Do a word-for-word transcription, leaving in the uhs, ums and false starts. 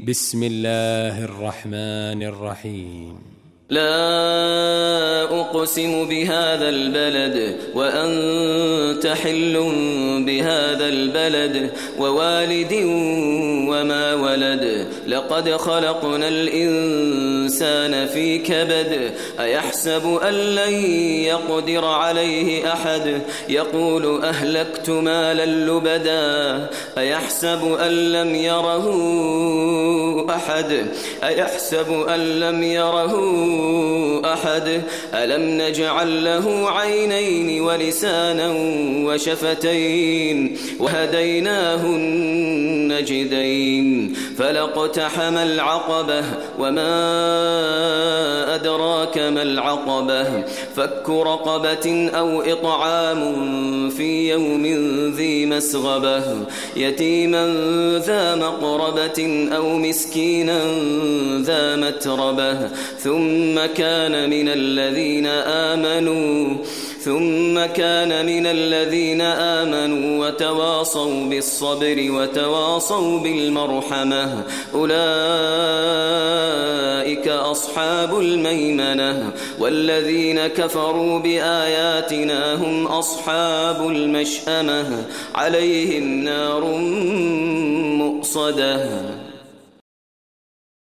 بسم الله الرحمن الرحيم. لا أقسم بهذا البلد وأنت حل بهذا البلد ووالد وما ولد لقد خلقنا الإنسان في كبد أيحسب أن لن يقدر عليه أحد يقول أهلكت مالا لبدا أيحسب أن لم يره أحد أيحسب أن لم يره أحد ألم نجعل له عينين ولسانا وشفتين وهديناه النجدين فلاقتحم العقبة وما أدراك ما العقبة فك رقبة أو إطعام في يوم ذي مسغبة يتيما ذا مقربة أو مسكينا ذا متربة ثم كان من الذين آمنوا ثم كان من الذين آمنوا وتواصوا بالصبر وتواصوا بالمرحمة أولئك أصحاب الميمنة والذين كفروا بآياتنا هم أصحاب المشأمة عليهم نار مؤصدة.